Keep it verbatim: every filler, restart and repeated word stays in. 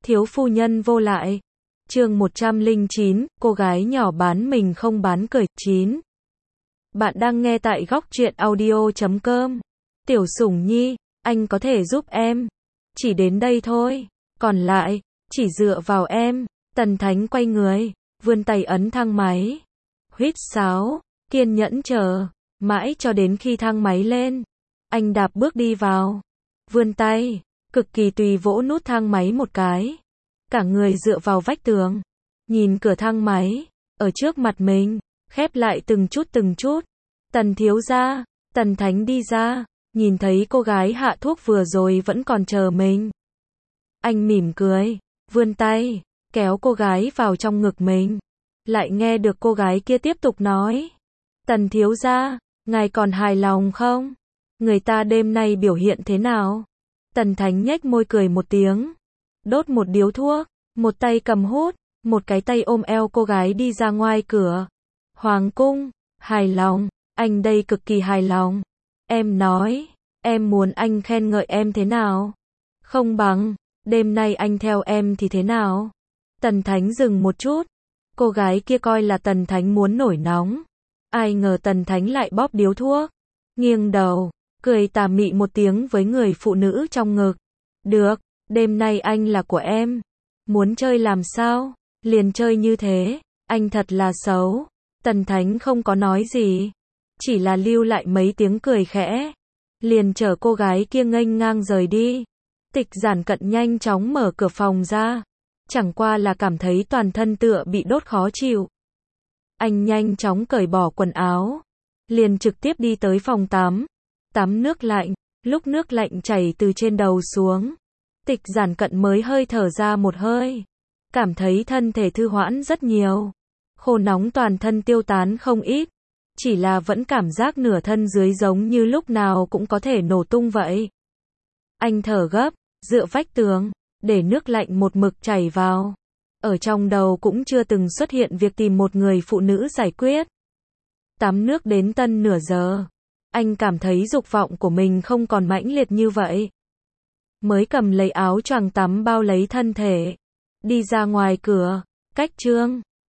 Thiếu phu nhân vô lại. Chương một trăm lẻ chín, cô gái nhỏ bán mình không bán cười. chín. Bạn đang nghe tại góc truyện audio chấm com. Tiểu Sủng Nhi, anh có thể giúp em. Chỉ đến đây thôi. Còn lại, chỉ dựa vào em. Tần Thánh quay người, vươn tay ấn thang máy. Huýt sáo, kiên nhẫn chờ, mãi cho đến khi thang máy lên. Anh đạp bước đi vào. Vươn tay, cực kỳ tùy vỗ nút thang máy một cái. Cả người dựa vào vách tường. Nhìn cửa thang máy, ở trước mặt mình, khép lại từng chút từng chút. Tần thiếu gia, Tần Thánh đi ra, nhìn thấy cô gái hạ thuốc vừa rồi vẫn còn chờ mình. Anh mỉm cười, vươn tay, kéo cô gái vào trong ngực mình. Lại nghe được cô gái kia tiếp tục nói. Tần thiếu gia, ngài còn hài lòng không? Người ta đêm nay biểu hiện thế nào? Tần Thánh nhếch môi cười một tiếng. Đốt một điếu thuốc, một tay cầm hút, một cái tay ôm eo cô gái đi ra ngoài cửa. Hoàng cung, hài lòng, anh đây cực kỳ hài lòng. Em nói, em muốn anh khen ngợi em thế nào? Không bằng, đêm nay anh theo em thì thế nào? Tần Thánh dừng một chút. Cô gái kia coi là Tần Thánh muốn nổi nóng. Ai ngờ Tần Thánh lại bóp điếu thuốc. Nghiêng đầu, cười tà mị một tiếng với người phụ nữ trong ngực. Được, đêm nay anh là của em. Muốn chơi làm sao? Liền chơi như thế. Anh thật là xấu. Tần Thánh không có nói gì. Chỉ là lưu lại mấy tiếng cười khẽ. Liền chở cô gái kia nghênh ngang rời đi. Tịch Giản Cận nhanh chóng mở cửa phòng ra. Chẳng qua là cảm thấy toàn thân tựa bị đốt khó chịu. Anh nhanh chóng cởi bỏ quần áo. Liền trực tiếp đi tới phòng tắm. Tắm nước lạnh. Lúc nước lạnh chảy từ trên đầu xuống. Tịch Giản Cận mới hơi thở ra một hơi. Cảm thấy thân thể thư hoãn rất nhiều. Khô nóng toàn thân tiêu tán không ít. Chỉ là vẫn cảm giác nửa thân dưới giống như lúc nào cũng có thể nổ tung vậy. Anh thở gấp, dựa vách tường, để nước lạnh một mực chảy vào. Ở trong đầu cũng chưa từng xuất hiện việc tìm một người phụ nữ giải quyết. Tắm nước đến tân nửa giờ. Anh cảm thấy dục vọng của mình không còn mãnh liệt như vậy. Mới cầm lấy áo choàng tắm bao lấy thân thể. Đi ra ngoài cửa, cách Trương